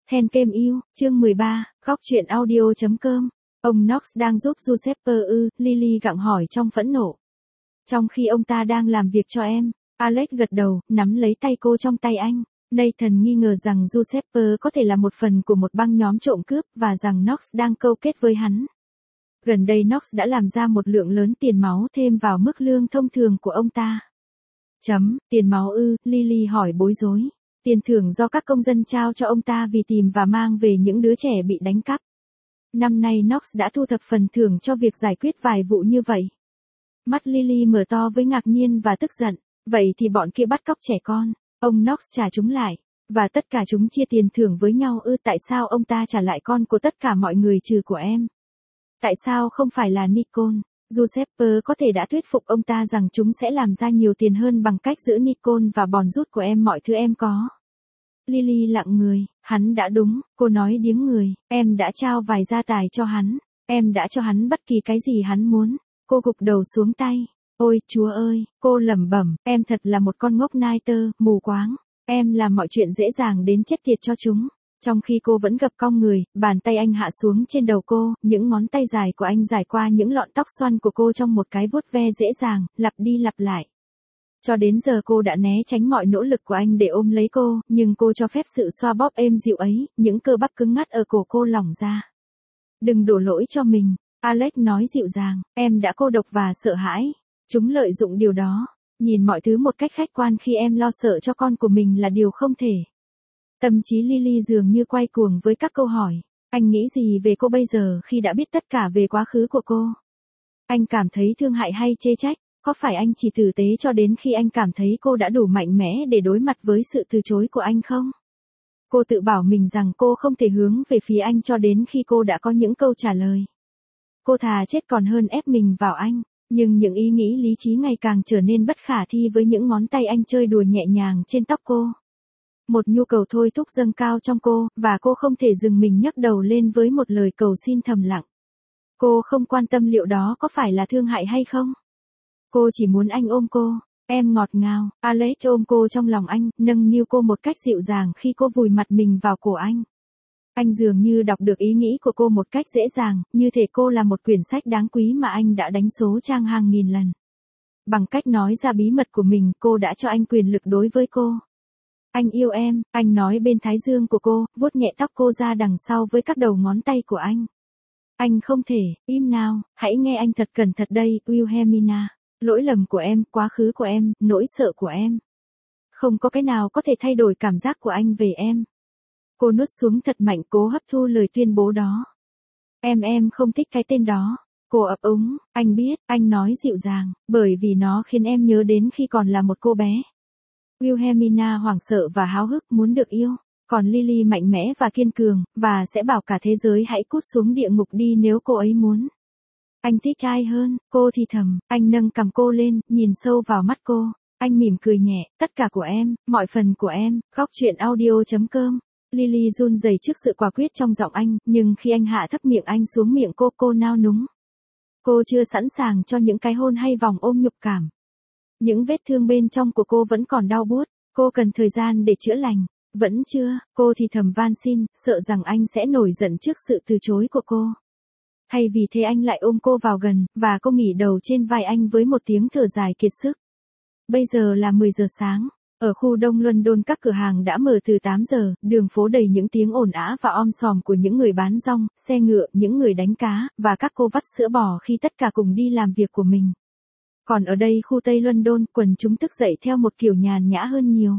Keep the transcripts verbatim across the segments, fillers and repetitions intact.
Then kem yêu, chương mười ba, góc truyện audio chấm com. Ông Knox đang giúp Giuseppe ư, Lily gặng hỏi trong phẫn nộ. Trong khi ông ta đang làm việc cho em, Alex gật đầu, nắm lấy tay cô trong tay anh. Nathan nghi ngờ rằng Giuseppe có thể là một phần của một băng nhóm trộm cướp và rằng Knox đang câu kết với hắn. Gần đây Knox đã làm ra một lượng lớn tiền máu thêm vào mức lương thông thường của ông ta. Chấm, tiền máu ư, Lily hỏi bối rối. Tiền thưởng do các công dân trao cho ông ta vì tìm và mang về những đứa trẻ bị đánh cắp. Năm nay Knox đã thu thập phần thưởng cho việc giải quyết vài vụ như vậy. Mắt Lily mở to với ngạc nhiên và tức giận. Vậy thì bọn kia bắt cóc trẻ con, ông Knox trả chúng lại, và tất cả chúng chia tiền thưởng với nhau ư? Tại sao ông ta trả lại con của tất cả mọi người trừ của em? Tại sao không phải là Nicole? Giuseppe có thể đã thuyết phục ông ta rằng chúng sẽ làm ra nhiều tiền hơn bằng cách giữ Nicole và bòn rút của em mọi thứ em có. Lily lặng người, hắn đã đúng, cô nói điếng người, em đã trao vài gia tài cho hắn, em đã cho hắn bất kỳ cái gì hắn muốn. Cô gục đầu xuống tay, ôi Chúa ơi, cô lẩm bẩm, em thật là một con ngốc nai tơ, mù quáng, em làm mọi chuyện dễ dàng đến chết tiệt cho chúng. Trong khi cô vẫn gập cong người, bàn tay anh hạ xuống trên đầu cô, những ngón tay dài của anh dài qua những lọn tóc xoăn của cô trong một cái vuốt ve dễ dàng, lặp đi lặp lại. Cho đến giờ cô đã né tránh mọi nỗ lực của anh để ôm lấy cô, nhưng cô cho phép sự xoa bóp êm dịu ấy, những cơ bắp cứng ngắt ở cổ cô lỏng ra. Đừng đổ lỗi cho mình, Alex nói dịu dàng, em đã cô độc và sợ hãi. Chúng lợi dụng điều đó, nhìn mọi thứ một cách khách quan khi em lo sợ cho con của mình là điều không thể. Tâm trí Lily dường như quay cuồng với các câu hỏi. Anh nghĩ gì về cô bây giờ khi đã biết tất cả về quá khứ của cô? Anh cảm thấy thương hại hay chê trách? Có phải anh chỉ tử tế cho đến khi anh cảm thấy cô đã đủ mạnh mẽ để đối mặt với sự từ chối của anh không? Cô tự bảo mình rằng cô không thể hướng về phía anh cho đến khi cô đã có những câu trả lời. Cô thà chết còn hơn ép mình vào anh, nhưng những ý nghĩ lý trí ngày càng trở nên bất khả thi với những ngón tay anh chơi đùa nhẹ nhàng trên tóc cô. Một nhu cầu thôi thúc dâng cao trong cô, và cô không thể dừng mình nhấc đầu lên với một lời cầu xin thầm lặng. Cô không quan tâm liệu đó có phải là thương hại hay không. Cô chỉ muốn anh ôm cô. Em ngọt ngào, Alex ôm cô trong lòng anh, nâng niu cô một cách dịu dàng khi cô vùi mặt mình vào cổ anh. Anh dường như đọc được ý nghĩ của cô một cách dễ dàng, như thể cô là một quyển sách đáng quý mà anh đã đánh số trang hàng nghìn lần. Bằng cách nói ra bí mật của mình, cô đã cho anh quyền lực đối với cô. Anh yêu em, anh nói bên thái dương của cô, vuốt nhẹ tóc cô ra đằng sau với các đầu ngón tay của anh. Anh không thể, im nào, hãy nghe anh thật cẩn thận đây, Wilhelmina. Lỗi lầm của em, quá khứ của em, nỗi sợ của em. Không có cái nào có thể thay đổi cảm giác của anh về em. Cô nuốt xuống thật mạnh, cố hấp thu lời tuyên bố đó. Em em không thích cái tên đó. Cô ấp úng, anh biết, anh nói dịu dàng, bởi vì nó khiến em nhớ đến khi còn là một cô bé. Wilhelmina hoảng sợ và háo hức muốn được yêu, còn Lily mạnh mẽ và kiên cường, và sẽ bảo cả thế giới hãy cút xuống địa ngục đi nếu cô ấy muốn. Anh thích ai hơn? Cô thì thầm, anh nâng cằm cô lên, nhìn sâu vào mắt cô. Anh mỉm cười nhẹ, tất cả của em, mọi phần của em, góc truyện audio chấm com. Lily run rẩy trước sự quả quyết trong giọng anh, nhưng khi anh hạ thấp miệng anh xuống miệng cô, cô nao núng. Cô chưa sẵn sàng cho những cái hôn hay vòng ôm nhục cảm. Những vết thương bên trong của cô vẫn còn đau buốt, cô cần thời gian để chữa lành. Vẫn chưa, cô thì thầm van xin, sợ rằng anh sẽ nổi giận trước sự từ chối của cô. Hay vì thế anh lại ôm cô vào gần, và cô nghỉ đầu trên vai anh với một tiếng thở dài kiệt sức. Bây giờ là mười giờ sáng, ở khu đông London các cửa hàng đã mở từ tám giờ, đường phố đầy những tiếng ồn ào và om sòm của những người bán rong, xe ngựa, những người đánh cá, và các cô vắt sữa bò khi tất cả cùng đi làm việc của mình. Còn ở đây khu Tây London, quần chúng thức dậy theo một kiểu nhàn nhã hơn nhiều.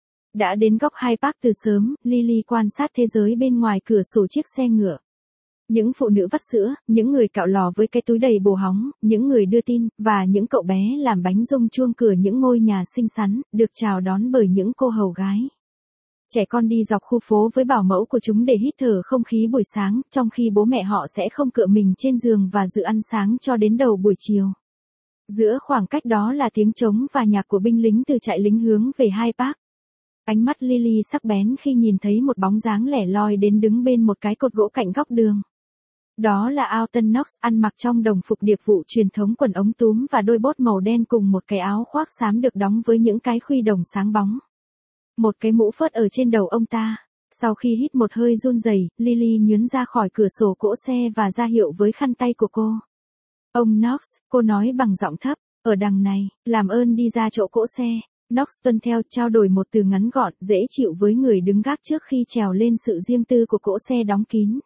Đã đến góc Hyde Park từ sớm, Lily quan sát thế giới bên ngoài cửa sổ chiếc xe ngựa. Những phụ nữ vắt sữa, những người cạo lò với cái túi đầy bồ hóng, những người đưa tin, và những cậu bé làm bánh rung chuông cửa những ngôi nhà xinh xắn, được chào đón bởi những cô hầu gái. Trẻ con đi dọc khu phố với bảo mẫu của chúng để hít thở không khí buổi sáng, trong khi bố mẹ họ sẽ không cựa mình trên giường và dự ăn sáng cho đến đầu buổi chiều. Giữa khoảng cách đó là tiếng trống và nhạc của binh lính từ trại lính hướng về Hyde Park. Ánh mắt Lily sắc bén khi nhìn thấy một bóng dáng lẻ loi đến đứng bên một cái cột gỗ cạnh góc đường. Đó là Alton Knox, ăn mặc trong đồng phục điệp vụ truyền thống, quần ống túm và đôi bốt màu đen cùng một cái áo khoác xám được đóng với những cái khuy đồng sáng bóng. Một cái mũ phớt ở trên đầu ông ta. Sau khi hít một hơi run rẩy, Lily nhướn ra khỏi cửa sổ cỗ xe và ra hiệu với khăn tay của cô. Ông Knox, cô nói bằng giọng thấp, ở đằng này, làm ơn đi ra chỗ cỗ xe. Knox tuân theo, trao đổi một từ ngắn gọn, dễ chịu với người đứng gác trước khi trèo lên sự riêng tư của cỗ xe đóng kín.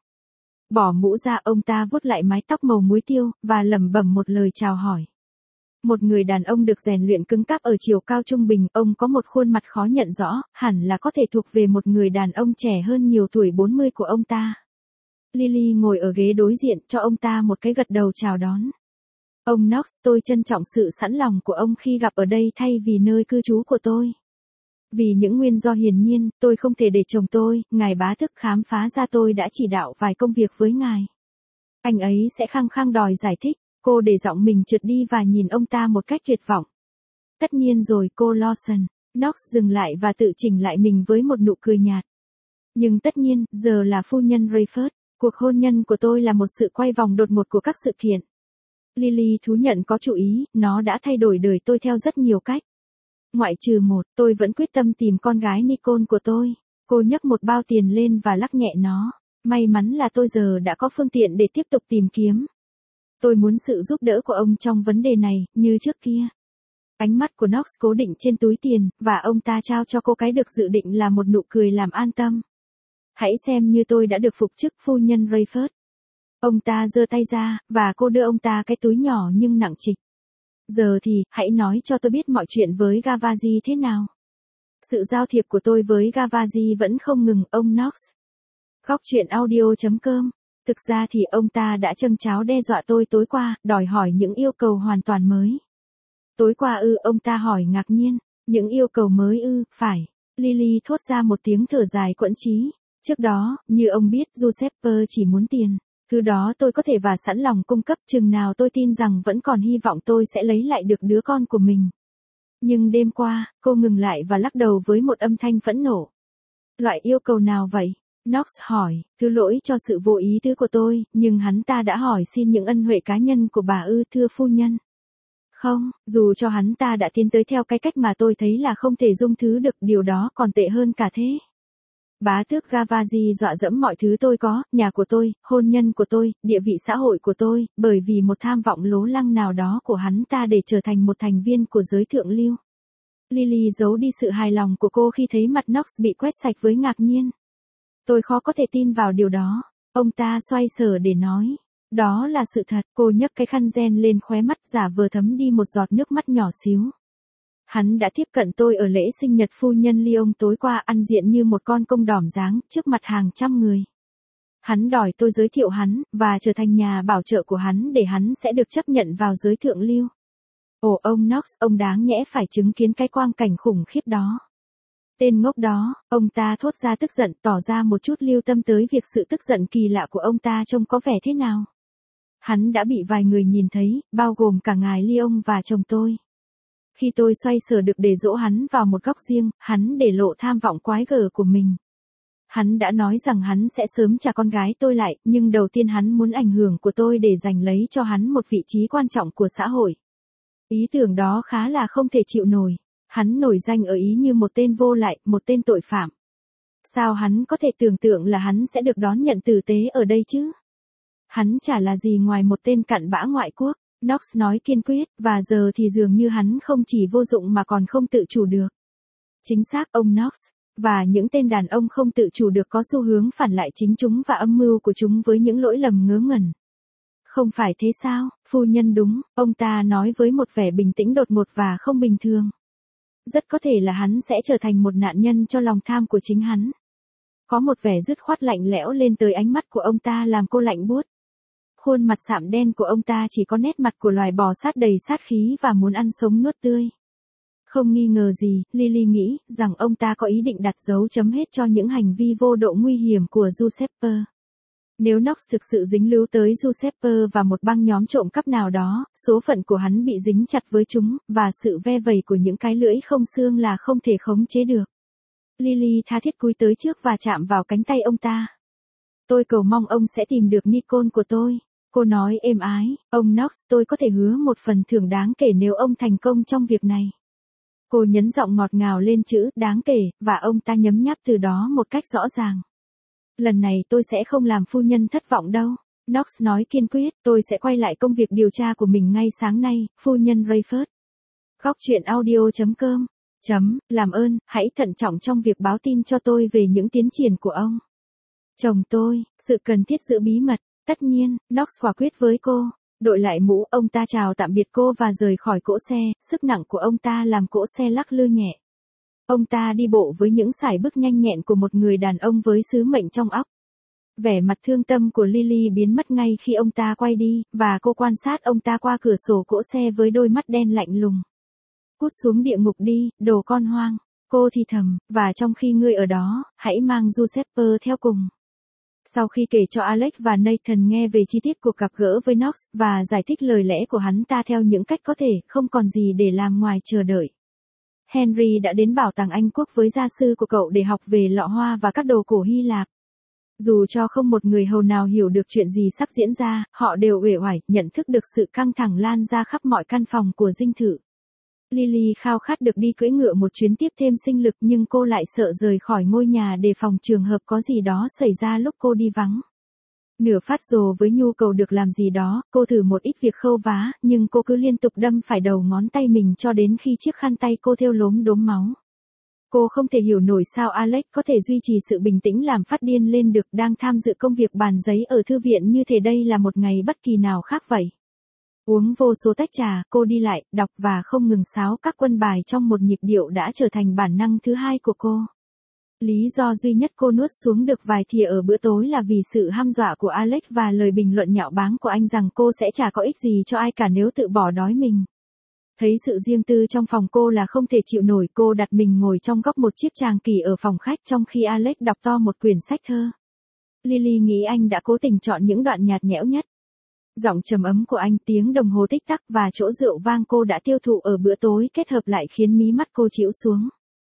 Bỏ mũ ra, ông ta vuốt lại mái tóc màu muối tiêu, và lẩm bẩm một lời chào hỏi. Một người đàn ông được rèn luyện cứng cáp ở chiều cao trung bình, ông có một khuôn mặt khó nhận rõ, hẳn là có thể thuộc về một người đàn ông trẻ hơn nhiều tuổi bốn mươi của ông ta. Lily ngồi ở ghế đối diện, cho ông ta một cái gật đầu chào đón. Ông Knox, tôi trân trọng sự sẵn lòng của ông khi gặp ở đây thay vì nơi cư trú của tôi. Vì những nguyên do hiển nhiên, tôi không thể để chồng tôi, ngài bá tước khám phá ra tôi đã chỉ đạo vài công việc với ngài. Anh ấy sẽ khăng khăng đòi giải thích, cô để giọng mình trượt đi và nhìn ông ta một cách tuyệt vọng. Tất nhiên rồi cô Lawson. Knox dừng lại và tự chỉnh lại mình với một nụ cười nhạt. Nhưng tất nhiên, giờ là phu nhân Rayford, cuộc hôn nhân của tôi là một sự quay vòng đột ngột của các sự kiện. Lily thú nhận có chủ ý, nó đã thay đổi đời tôi theo rất nhiều cách. Ngoại trừ một, tôi vẫn quyết tâm tìm con gái Nicole của tôi. Cô nhấc một bao tiền lên và lắc nhẹ nó. May mắn là tôi giờ đã có phương tiện để tiếp tục tìm kiếm. Tôi muốn sự giúp đỡ của ông trong vấn đề này, như trước kia. Ánh mắt của Knox cố định trên túi tiền, và ông ta trao cho cô cái được dự định là một nụ cười làm an tâm. Hãy xem như tôi đã được phục chức phu nhân Rayford. Ông ta giơ tay ra, và cô đưa ông ta cái túi nhỏ nhưng nặng trịch. Giờ thì, hãy nói cho tôi biết mọi chuyện với Gavazi thế nào. Sự giao thiệp của tôi với Gavazi vẫn không ngừng, ông Knox. Góc truyện audio chấm com. Thực ra thì ông ta đã châm cháo đe dọa tôi tối qua, đòi hỏi những yêu cầu hoàn toàn mới. Tối qua ư, ông ta hỏi ngạc nhiên. Những yêu cầu mới ư, phải. Lily thốt ra một tiếng thở dài quẫn trí. Trước đó, như ông biết, Giuseppe chỉ muốn tiền. Thứ đó tôi có thể và sẵn lòng cung cấp, chừng nào tôi tin rằng vẫn còn hy vọng tôi sẽ lấy lại được đứa con của mình. Nhưng đêm qua, cô ngừng lại và lắc đầu với một âm thanh phẫn nộ. Loại yêu cầu nào vậy? Knox hỏi, thứ lỗi cho sự vô ý tứ của tôi, nhưng hắn ta đã hỏi xin những ân huệ cá nhân của bà ư, thưa phu nhân. Không, dù cho hắn ta đã tiến tới theo cái cách mà tôi thấy là không thể dung thứ được, điều đó còn tệ hơn cả thế. Bá tước Gavazi dọa dẫm mọi thứ tôi có, nhà của tôi, hôn nhân của tôi, địa vị xã hội của tôi, bởi vì một tham vọng lố lăng nào đó của hắn ta để trở thành một thành viên của giới thượng lưu. Lily giấu đi sự hài lòng của cô khi thấy mặt Knox bị quét sạch với ngạc nhiên. Tôi khó có thể tin vào điều đó. Ông ta xoay sở để nói. Đó là sự thật. Cô nhấc cái khăn ren lên khóe mắt, giả vờ thấm đi một giọt nước mắt nhỏ xíu. Hắn đã tiếp cận tôi ở lễ sinh nhật phu nhân Lyon tối qua, ăn diện như một con công đỏm dáng, trước mặt hàng trăm người. Hắn đòi tôi giới thiệu hắn, và trở thành nhà bảo trợ của hắn để hắn sẽ được chấp nhận vào giới thượng lưu. Ồ ông Knox, ông đáng nhẽ phải chứng kiến cái quang cảnh khủng khiếp đó. Tên ngốc đó, ông ta thốt ra tức giận, tỏ ra một chút lưu tâm tới việc sự tức giận kỳ lạ của ông ta trông có vẻ thế nào. Hắn đã bị vài người nhìn thấy, bao gồm cả ngài Lyon và chồng tôi. Khi tôi xoay sở được để dỗ hắn vào một góc riêng, hắn để lộ tham vọng quái gở của mình. Hắn đã nói rằng hắn sẽ sớm trả con gái tôi lại, nhưng đầu tiên hắn muốn ảnh hưởng của tôi để giành lấy cho hắn một vị trí quan trọng của xã hội. Ý tưởng đó khá là không thể chịu nổi. Hắn nổi danh ở Ý như một tên vô lại, một tên tội phạm. Sao hắn có thể tưởng tượng là hắn sẽ được đón nhận tử tế ở đây chứ? Hắn chả là gì ngoài một tên cặn bã ngoại quốc. Knox nói kiên quyết, và giờ thì dường như hắn không chỉ vô dụng mà còn không tự chủ được. Chính xác ông Knox, và những tên đàn ông không tự chủ được có xu hướng phản lại chính chúng và âm mưu của chúng với những lỗi lầm ngớ ngẩn. Không phải thế sao, phu nhân đúng, ông ta nói với một vẻ bình tĩnh đột ngột và không bình thường. Rất có thể là hắn sẽ trở thành một nạn nhân cho lòng tham của chính hắn. Có một vẻ dứt khoát lạnh lẽo lên tới ánh mắt của ông ta làm cô lạnh buốt. Khuôn mặt sạm đen của ông ta chỉ có nét mặt của loài bò sát đầy sát khí và muốn ăn sống nuốt tươi. Không nghi ngờ gì, Lily nghĩ rằng ông ta có ý định đặt dấu chấm hết cho những hành vi vô độ nguy hiểm của Giuseppe. Nếu Knox thực sự dính líu tới Giuseppe và một băng nhóm trộm cắp nào đó, số phận của hắn bị dính chặt với chúng, và sự ve vẩy của những cái lưỡi không xương là không thể khống chế được. Lily tha thiết cúi tới trước và chạm vào cánh tay ông ta. Tôi cầu mong ông sẽ tìm được Nicole của tôi. Cô nói êm ái, ông Knox, tôi có thể hứa một phần thưởng đáng kể nếu ông thành công trong việc này. Cô nhấn giọng ngọt ngào lên chữ đáng kể, và ông ta nhấm nháp từ đó một cách rõ ràng. Lần này tôi sẽ không làm phu nhân thất vọng đâu. Knox nói kiên quyết, tôi sẽ quay lại công việc điều tra của mình ngay sáng nay, phu nhân Rayford. Góc truyện audio chấm com Chấm, làm ơn, hãy thận trọng trong việc báo tin cho tôi về những tiến triển của ông. Chồng tôi, sự cần thiết giữ bí mật, tất nhiên, Knox quả quyết với cô. Đội lại mũ, ông ta chào tạm biệt cô và rời khỏi cỗ xe, sức nặng của ông ta làm cỗ xe lắc lư nhẹ. Ông ta đi bộ với những sải bước nhanh nhẹn của một người đàn ông với sứ mệnh trong óc. Vẻ mặt thương tâm của Lily biến mất ngay khi ông ta quay đi, và cô quan sát ông ta qua cửa sổ cỗ xe với đôi mắt đen lạnh lùng. Cút xuống địa ngục đi, đồ con hoang, cô thì thầm, và trong khi ngươi ở đó, hãy mang Giuseppe theo cùng. Sau khi kể cho Alex và Nathan nghe về chi tiết cuộc gặp gỡ với Knox, và giải thích lời lẽ của hắn ta theo những cách có thể, không còn gì để làm ngoài chờ đợi. Henry đã đến bảo tàng Anh Quốc với gia sư của cậu để học về lọ hoa và các đồ cổ Hy Lạp. Dù cho không một người hầu nào hiểu được chuyện gì sắp diễn ra, họ đều uể oải, nhận thức được sự căng thẳng lan ra khắp mọi căn phòng của dinh thự. Lily khao khát được đi cưỡi ngựa một chuyến tiếp thêm sinh lực, nhưng cô lại sợ rời khỏi ngôi nhà đề phòng trường hợp có gì đó xảy ra lúc cô đi vắng. Nửa phát rồ với nhu cầu được làm gì đó, cô thử một ít việc khâu vá, nhưng cô cứ liên tục đâm phải đầu ngón tay mình cho đến khi chiếc khăn tay cô thêu lốm đốm máu. Cô không thể hiểu nổi sao Alex có thể duy trì sự bình tĩnh làm phát điên lên được, đang tham dự công việc bàn giấy ở thư viện như thể đây là một ngày bất kỳ nào khác vậy. Uống vô số tách trà, cô đi lại, đọc và không ngừng sáo các quân bài trong một nhịp điệu đã trở thành bản năng thứ hai của cô. Lý do duy nhất cô nuốt xuống được vài thìa ở bữa tối là vì sự hăm dọa của Alex và lời bình luận nhạo báng của anh rằng cô sẽ chả có ích gì cho ai cả nếu tự bỏ đói mình. Thấy sự riêng tư trong phòng cô là không thể chịu nổi, cô đặt mình ngồi trong góc một chiếc tràng kỷ ở phòng khách trong khi Alex đọc to một quyển sách thơ. Lily nghĩ anh đã cố tình chọn những đoạn nhạt nhẽo nhất. Giọng trầm ấm của anh, tiếng đồng hồ tích tắc và chỗ rượu vang cô đã tiêu thụ ở bữa tối kết hợp lại khiến mí mắt cô chĩu xuống.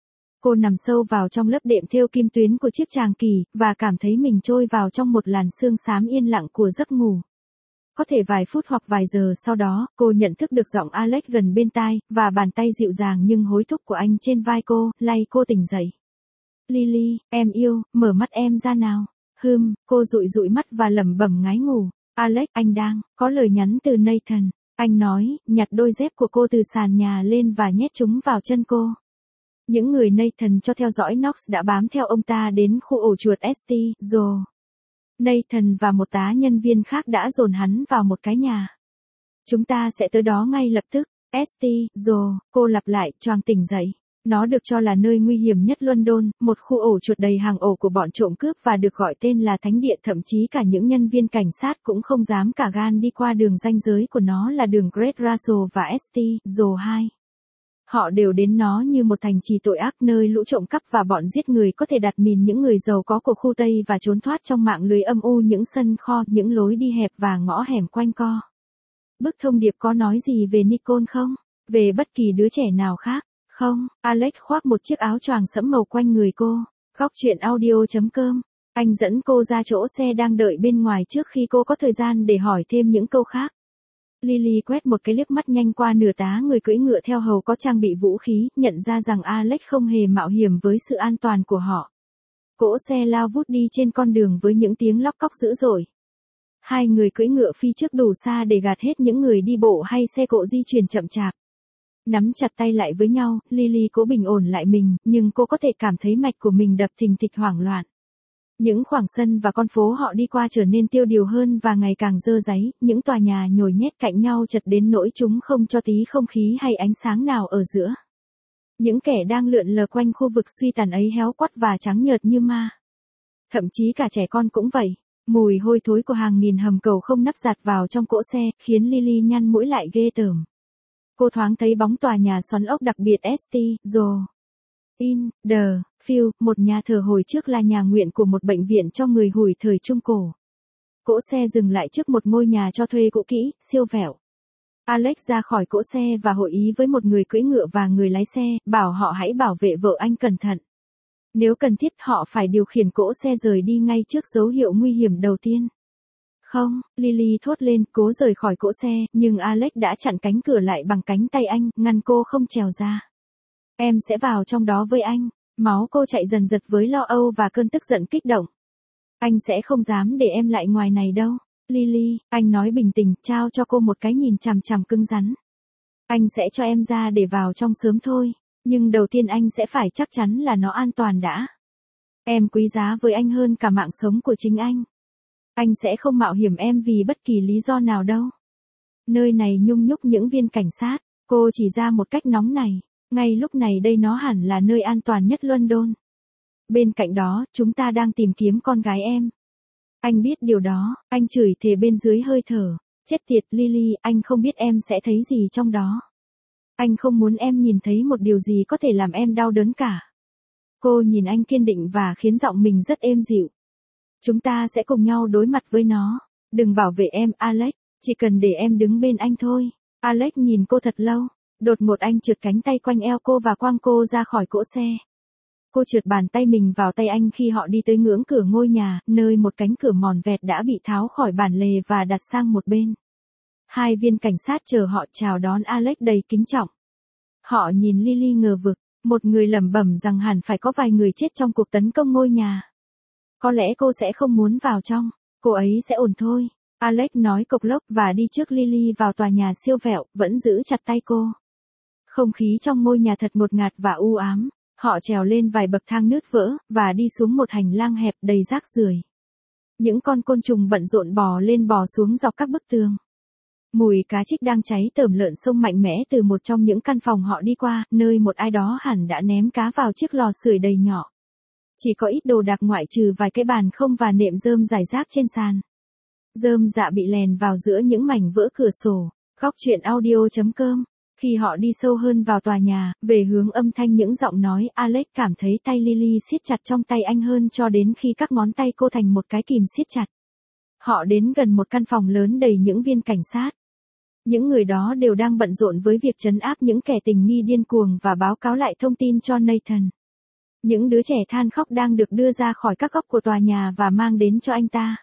Cô nằm sâu vào trong lớp đệm thêu kim tuyến của chiếc tràng kỷ, và cảm thấy mình trôi vào trong một làn sương xám yên lặng của giấc ngủ. Có thể vài phút hoặc vài giờ sau đó, cô nhận thức được giọng Alex gần bên tai, và bàn tay dịu dàng nhưng hối thúc của anh trên vai cô, lay cô tỉnh dậy. Lily, em yêu, mở mắt em ra nào. Hừm, cô dụi dụi mắt và lẩm bẩm ngái ngủ. Alex, anh đang, có lời nhắn từ Nathan. Anh nói, nhặt đôi dép của cô từ sàn nhà lên và nhét chúng vào chân cô. Những người Nathan cho theo dõi Knox đã bám theo ông ta đến khu ổ chuột ét tê, rồi. Nathan và một tá nhân viên khác đã dồn hắn vào một cái nhà. Chúng ta sẽ tới đó ngay lập tức. ét tê, rồi, cô lặp lại, choàng tỉnh dậy. Nó được cho là nơi nguy hiểm nhất London, một khu ổ chuột đầy hàng ổ của bọn trộm cướp và được gọi tên là thánh địa, thậm chí cả những nhân viên cảnh sát cũng không dám cả gan đi qua đường ranh giới của nó là đường Great Russell và ét tê, rồi hai. Họ đều đến nó như một thành trì tội ác, nơi lũ trộm cắp và bọn giết người có thể đặt mìn những người giàu có của khu Tây và trốn thoát trong mạng lưới âm u những sân kho, những lối đi hẹp và ngõ hẻm quanh co. Bức thông điệp có nói gì về Nicole không? Về bất kỳ đứa trẻ nào khác? Không, Alex khoác một chiếc áo choàng sẫm màu quanh người cô. Góc truyện audio chấm com Anh dẫn cô ra chỗ xe đang đợi bên ngoài trước khi cô có thời gian để hỏi thêm những câu khác. Lily quét một cái liếc mắt nhanh qua nửa tá người cưỡi ngựa theo hầu có trang bị vũ khí, nhận ra rằng Alex không hề mạo hiểm với sự an toàn của họ. Cỗ xe lao vút đi trên con đường với những tiếng lóc cóc dữ dội. Hai người cưỡi ngựa phi trước đủ xa để gạt hết những người đi bộ hay xe cộ di chuyển chậm chạp. Nắm chặt tay lại với nhau, Lily cố bình ổn lại mình, nhưng cô có thể cảm thấy mạch của mình đập thình thịch hoảng loạn. Những khoảng sân và con phố họ đi qua trở nên tiêu điều hơn và ngày càng dơ dáy, những tòa nhà nhồi nhét cạnh nhau chật đến nỗi chúng không cho tí không khí hay ánh sáng nào ở giữa. Những kẻ đang lượn lờ quanh khu vực suy tàn ấy héo quắt và trắng nhợt như ma. Thậm chí cả trẻ con cũng vậy. Mùi hôi thối của hàng nghìn hầm cầu không nắp giạt vào trong cỗ xe, khiến Lily nhăn mũi lại ghê tởm. Cô thoáng thấy bóng tòa nhà xoắn ốc đặc biệt ét tê, rồi. In, the, Field, một nhà thờ hồi trước là nhà nguyện của một bệnh viện cho người Hủi thời Trung Cổ. Cỗ xe dừng lại trước một ngôi nhà cho thuê cũ kỹ, siêu vẹo. Alex ra khỏi cỗ xe và hội ý với một người cưỡi ngựa và người lái xe, bảo họ hãy bảo vệ vợ anh cẩn thận. Nếu cần thiết họ phải điều khiển cỗ xe rời đi ngay trước dấu hiệu nguy hiểm đầu tiên. Không, Lily thốt lên, cố rời khỏi cỗ xe, nhưng Alex đã chặn cánh cửa lại bằng cánh tay anh, ngăn cô không trèo ra. Em sẽ vào trong đó với anh. Máu cô chạy dần dật với lo âu và cơn tức giận kích động. Anh sẽ không dám để em lại ngoài này đâu. Lily, anh nói bình tĩnh, trao cho cô một cái nhìn chằm chằm cứng rắn. Anh sẽ cho em ra để vào trong sớm thôi. Nhưng đầu tiên anh sẽ phải chắc chắn là nó an toàn đã. Em quý giá với anh hơn cả mạng sống của chính anh. Anh sẽ không mạo hiểm em vì bất kỳ lý do nào đâu. Nơi này nhung nhúc những viên cảnh sát. Cô chỉ ra một cách nóng này. Ngay lúc này đây nó hẳn là nơi an toàn nhất London. Bên cạnh đó, chúng ta đang tìm kiếm con gái em. Anh biết điều đó, anh chửi thề bên dưới hơi thở. Chết tiệt Lily, anh không biết em sẽ thấy gì trong đó. Anh không muốn em nhìn thấy một điều gì có thể làm em đau đớn cả. Cô nhìn anh kiên định và khiến giọng mình rất êm dịu. Chúng ta sẽ cùng nhau đối mặt với nó. Đừng bảo vệ em, Alex, chỉ cần để em đứng bên anh thôi. Alex nhìn cô thật lâu. Đột ngột anh trượt cánh tay quanh eo cô và quăng cô ra khỏi cỗ xe. Cô trượt bàn tay mình vào tay anh khi họ đi tới ngưỡng cửa ngôi nhà, nơi một cánh cửa mòn vẹt đã bị tháo khỏi bản lề và đặt sang một bên. Hai viên cảnh sát chờ họ chào đón Alex đầy kính trọng. Họ nhìn Lily ngờ vực, một người lẩm bẩm rằng hẳn phải có vài người chết trong cuộc tấn công ngôi nhà. Có lẽ cô sẽ không muốn vào trong, cô ấy sẽ ổn thôi. Alex nói cộc lốc và đi trước Lily vào tòa nhà siêu vẹo, vẫn giữ chặt tay cô. Không khí trong ngôi nhà thật ngột ngạt và u ám. Họ trèo lên vài bậc thang nứt vỡ, và đi xuống một hành lang hẹp đầy rác rưởi. Những con côn trùng bận rộn bò lên bò xuống dọc các bức tường. Mùi cá trích đang cháy tởm lợn xông mạnh mẽ từ một trong những căn phòng họ đi qua, nơi một ai đó hẳn đã ném cá vào chiếc lò sưởi đầy nhỏ. Chỉ có ít đồ đạc ngoại trừ vài cái bàn không và nệm rơm rải rác trên sàn. Rơm dạ bị lèn vào giữa những mảnh vỡ cửa sổ. Góc truyện audio chấm com. Khi họ đi sâu hơn vào tòa nhà, về hướng âm thanh những giọng nói, Alex cảm thấy tay Lily siết chặt trong tay anh hơn cho đến khi các ngón tay cô thành một cái kìm siết chặt. Họ đến gần một căn phòng lớn đầy những viên cảnh sát. Những người đó đều đang bận rộn với việc trấn áp những kẻ tình nghi điên cuồng và báo cáo lại thông tin cho Nathan. Những đứa trẻ than khóc đang được đưa ra khỏi các góc của tòa nhà và mang đến cho anh ta.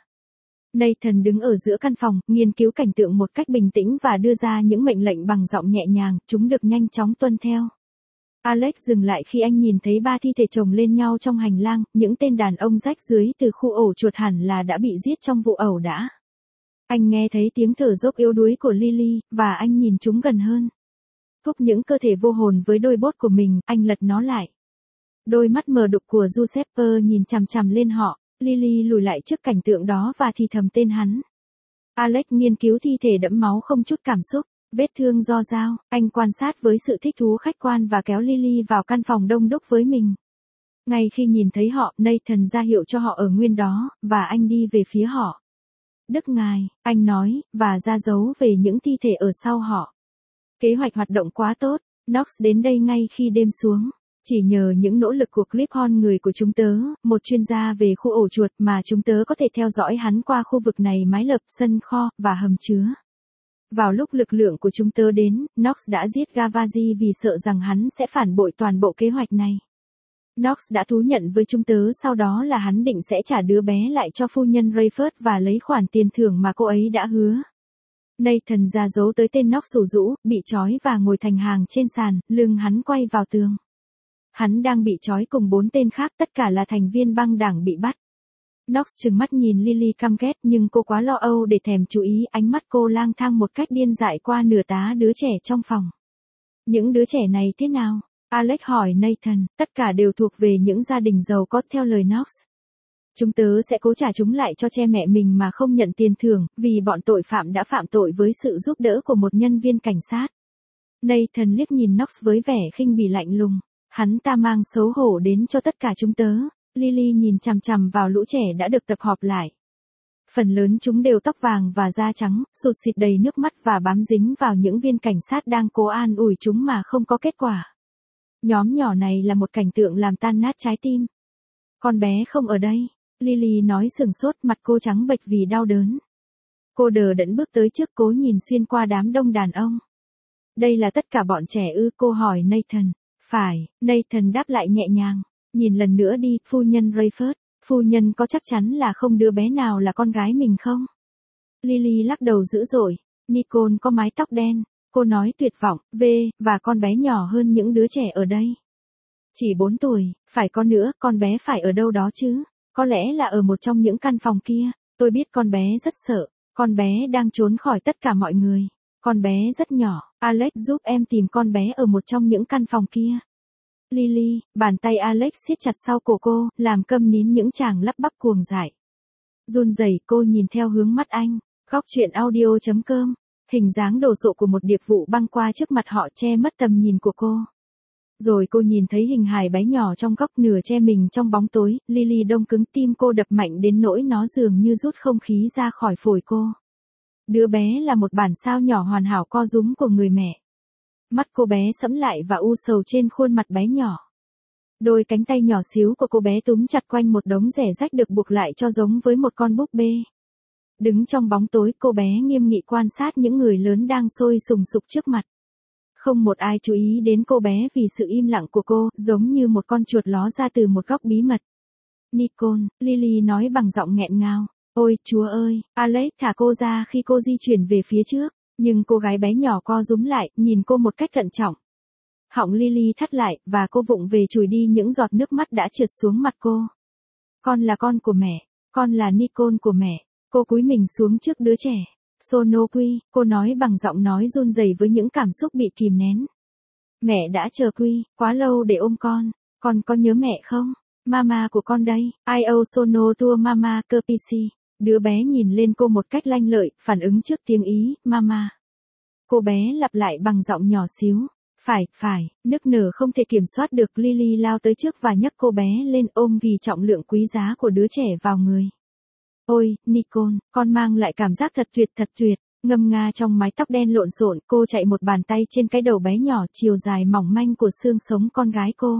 Nathan đứng ở giữa căn phòng, nghiên cứu cảnh tượng một cách bình tĩnh và đưa ra những mệnh lệnh bằng giọng nhẹ nhàng, chúng được nhanh chóng tuân theo. Alex dừng lại khi anh nhìn thấy ba thi thể chồng lên nhau trong hành lang, những tên đàn ông rách rưới từ khu ổ chuột hẳn là đã bị giết trong vụ ẩu đả. Anh nghe thấy tiếng thở dốc yếu đuối của Lily, và anh nhìn chúng gần hơn. Thúc những cơ thể vô hồn với đôi bốt của mình, anh lật nó lại. Đôi mắt mờ đục của Giuseppe nhìn chằm chằm lên họ. Lily lùi lại trước cảnh tượng đó và thì thầm tên hắn. Alex nghiên cứu thi thể đẫm máu không chút cảm xúc, vết thương do dao, anh quan sát với sự thích thú khách quan và kéo Lily vào căn phòng đông đúc với mình. Ngay khi nhìn thấy họ, Nathan ra hiệu cho họ ở nguyên đó, và anh đi về phía họ. Đức ngài, anh nói, và ra dấu về những thi thể ở sau họ. Kế hoạch hoạt động quá tốt, Knox đến đây ngay khi đêm xuống. Chỉ nhờ những nỗ lực của Clip-on người của chúng tớ, một chuyên gia về khu ổ chuột mà chúng tớ có thể theo dõi hắn qua khu vực này mái lợp, sân kho, và hầm chứa. Vào lúc lực lượng của chúng tớ đến, Knox đã giết Gavazi vì sợ rằng hắn sẽ phản bội toàn bộ kế hoạch này. Knox đã thú nhận với chúng tớ sau đó là hắn định sẽ trả đứa bé lại cho phu nhân Rayford và lấy khoản tiền thưởng mà cô ấy đã hứa. Nathan ra dấu tới tên Knox sủ rũ, bị trói và ngồi thành hàng trên sàn, lưng hắn quay vào tường. Hắn đang bị trói cùng bốn tên khác, tất cả là thành viên băng đảng bị bắt. Knox trừng mắt nhìn Lily căm ghét nhưng cô quá lo âu để thèm chú ý, ánh mắt cô lang thang một cách điên dại qua nửa tá đứa trẻ trong phòng. Những đứa trẻ này thế nào? Alex hỏi Nathan, tất cả đều thuộc về những gia đình giàu có theo lời Knox. Chúng tớ sẽ cố trả chúng lại cho cha mẹ mình mà không nhận tiền thưởng, vì bọn tội phạm đã phạm tội với sự giúp đỡ của một nhân viên cảnh sát. Nathan liếc nhìn Knox với vẻ khinh bỉ lạnh lùng. Hắn ta mang xấu hổ đến cho tất cả chúng tớ. Lily nhìn chằm chằm vào lũ trẻ đã được tập hợp lại. Phần lớn chúng đều tóc vàng và da trắng, sụt sịt đầy nước mắt và bám dính vào những viên cảnh sát đang cố an ủi chúng mà không có kết quả. Nhóm nhỏ này là một cảnh tượng làm tan nát trái tim. Con bé không ở đây. Lily nói sừng sốt, mặt cô trắng bệch vì đau đớn. Cô đờ đẫn bước tới trước, cố nhìn xuyên qua đám đông đàn ông. Đây là tất cả bọn trẻ ư? Cô hỏi Nathan. Phải, Nathan đáp lại nhẹ nhàng. Nhìn lần nữa đi, phu nhân Rayford. Phu nhân có chắc chắn là không đứa bé nào là con gái mình không? Lily lắc đầu dữ dội. Nicole có mái tóc đen. Cô nói tuyệt vọng, v, và con bé nhỏ hơn những đứa trẻ ở đây. Chỉ bốn tuổi, phải có nữa, con bé phải ở đâu đó chứ? Có lẽ là ở một trong những căn phòng kia. Tôi biết con bé rất sợ. Con bé đang trốn khỏi tất cả mọi người. Con bé rất nhỏ. Alex giúp em tìm con bé ở một trong những căn phòng kia. Lily, bàn tay Alex siết chặt sau cổ cô, làm câm nín những chàng lắp bắp cuồng dại. Run rẩy, cô nhìn theo hướng mắt anh. Góc truyện audio chấm com. Hình dáng đồ sộ của một điệp vụ băng qua trước mặt họ che mất tầm nhìn của cô. Rồi cô nhìn thấy hình hài bé nhỏ trong góc nửa che mình trong bóng tối. Lily đông cứng, tim cô đập mạnh đến nỗi nó dường như rút không khí ra khỏi phổi cô. Đứa bé là một bản sao nhỏ hoàn hảo co rúm của người mẹ. Mắt cô bé sẫm lại và u sầu trên khuôn mặt bé nhỏ. Đôi cánh tay nhỏ xíu của cô bé túm chặt quanh một đống rẻ rách được buộc lại cho giống với một con búp bê. Đứng trong bóng tối, cô bé nghiêm nghị quan sát những người lớn đang sôi sùng sục trước mặt. Không một ai chú ý đến cô bé vì sự im lặng của cô, giống như một con chuột ló ra từ một góc bí mật. Nicole, Lily nói bằng giọng nghẹn ngào. Ôi, Chúa ơi, Alex thả cô ra khi cô di chuyển về phía trước, nhưng cô gái bé nhỏ co rúm lại, nhìn cô một cách thận trọng. Họng Lily thắt lại, và cô vụng về chùi đi những giọt nước mắt đã trượt xuống mặt cô. Con là con của mẹ, con là Nicole của mẹ. Cô cúi mình xuống trước đứa trẻ. Sonoqui, cô nói bằng giọng nói run rẩy với những cảm xúc bị kìm nén. Mẹ đã chờ Quy, quá lâu để ôm con. Con có nhớ mẹ không? Mama của con đây. Io sono tua mama capisci. Đứa bé nhìn lên cô một cách lanh lợi, phản ứng trước tiếng Ý, mama. Cô bé lặp lại bằng giọng nhỏ xíu. Phải, phải, nức nở không thể kiểm soát được. Lily lao tới trước và nhấc cô bé lên, ôm ghì trọng lượng quý giá của đứa trẻ vào người. Ôi, Nicole, con mang lại cảm giác thật tuyệt thật tuyệt. Ngâm nga trong mái tóc đen lộn xộn, cô chạy một bàn tay trên cái đầu bé nhỏ, chiều dài mỏng manh của xương sống con gái cô.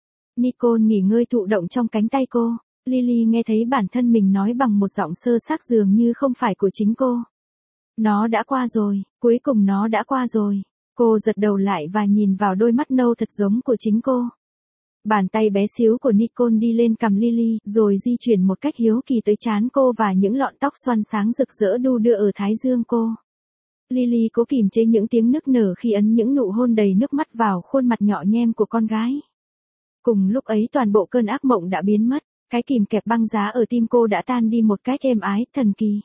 Nicole nghỉ ngơi thụ động trong cánh tay cô. Lily nghe thấy bản thân mình nói bằng một giọng sơ xác dường như không phải của chính cô. Nó đã qua rồi, cuối cùng nó đã qua rồi. Cô giật đầu lại và nhìn vào đôi mắt nâu thật giống của chính cô. Bàn tay bé xíu của Nicole đi lên cằm Lily, rồi di chuyển một cách hiếu kỳ tới trán cô và những lọn tóc xoăn sáng rực rỡ đu đưa ở thái dương cô. Lily cố kìm chế những tiếng nức nở khi ấn những nụ hôn đầy nước mắt vào khuôn mặt nhỏ nhem của con gái. Cùng lúc ấy toàn bộ cơn ác mộng đã biến mất, cái kìm kẹp băng giá ở tim cô đã tan đi một cách êm ái, thần kỳ.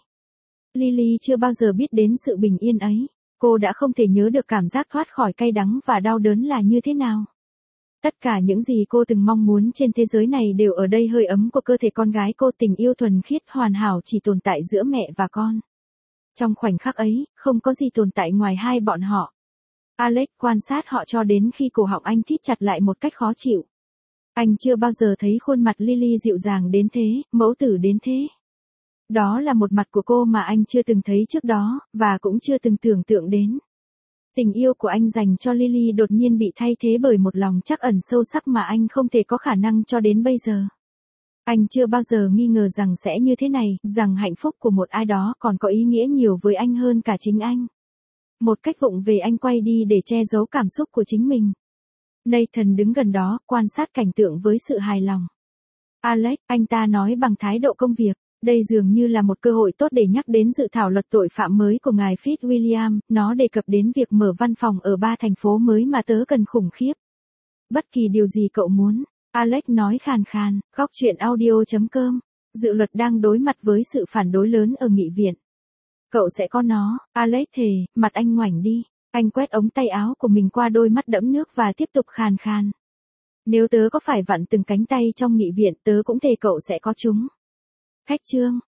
Lily chưa bao giờ biết đến sự bình yên ấy, cô đã không thể nhớ được cảm giác thoát khỏi cay đắng và đau đớn là như thế nào. Tất cả những gì cô từng mong muốn trên thế giới này đều ở đây, hơi ấm của cơ thể con gái cô, tình yêu thuần khiết hoàn hảo chỉ tồn tại giữa mẹ và con. Trong khoảnh khắc ấy, không có gì tồn tại ngoài hai bọn họ. Alex quan sát họ cho đến khi cổ họng anh thít chặt lại một cách khó chịu. Anh chưa bao giờ thấy khuôn mặt Lily dịu dàng đến thế, mẫu tử đến thế. Đó là một mặt của cô mà anh chưa từng thấy trước đó, và cũng chưa từng tưởng tượng đến. Tình yêu của anh dành cho Lily đột nhiên bị thay thế bởi một lòng trắc ẩn sâu sắc mà anh không thể có khả năng cho đến bây giờ. Anh chưa bao giờ nghi ngờ rằng sẽ như thế này, rằng hạnh phúc của một ai đó còn có ý nghĩa nhiều với anh hơn cả chính anh. Một cách vụng về anh quay đi để che giấu cảm xúc của chính mình. Nathan đứng gần đó, quan sát cảnh tượng với sự hài lòng. Alex, anh ta nói bằng thái độ công việc. Đây dường như là một cơ hội tốt để nhắc đến dự thảo luật tội phạm mới của ngài Fitzwilliam, nó đề cập đến việc mở văn phòng ở ba thành phố mới mà tớ cần khủng khiếp. Bất kỳ điều gì cậu muốn, Alex nói khàn khàn, góc truyện audio chấm com. Dự luật đang đối mặt với sự phản đối lớn ở nghị viện. Cậu sẽ có nó, Alex thề, mặt anh ngoảnh đi. Anh quét ống tay áo của mình qua đôi mắt đẫm nước và tiếp tục khàn khàn. Nếu tớ có phải vặn từng cánh tay trong nghị viện, tớ cũng thề cậu sẽ có chúng. Khách trương,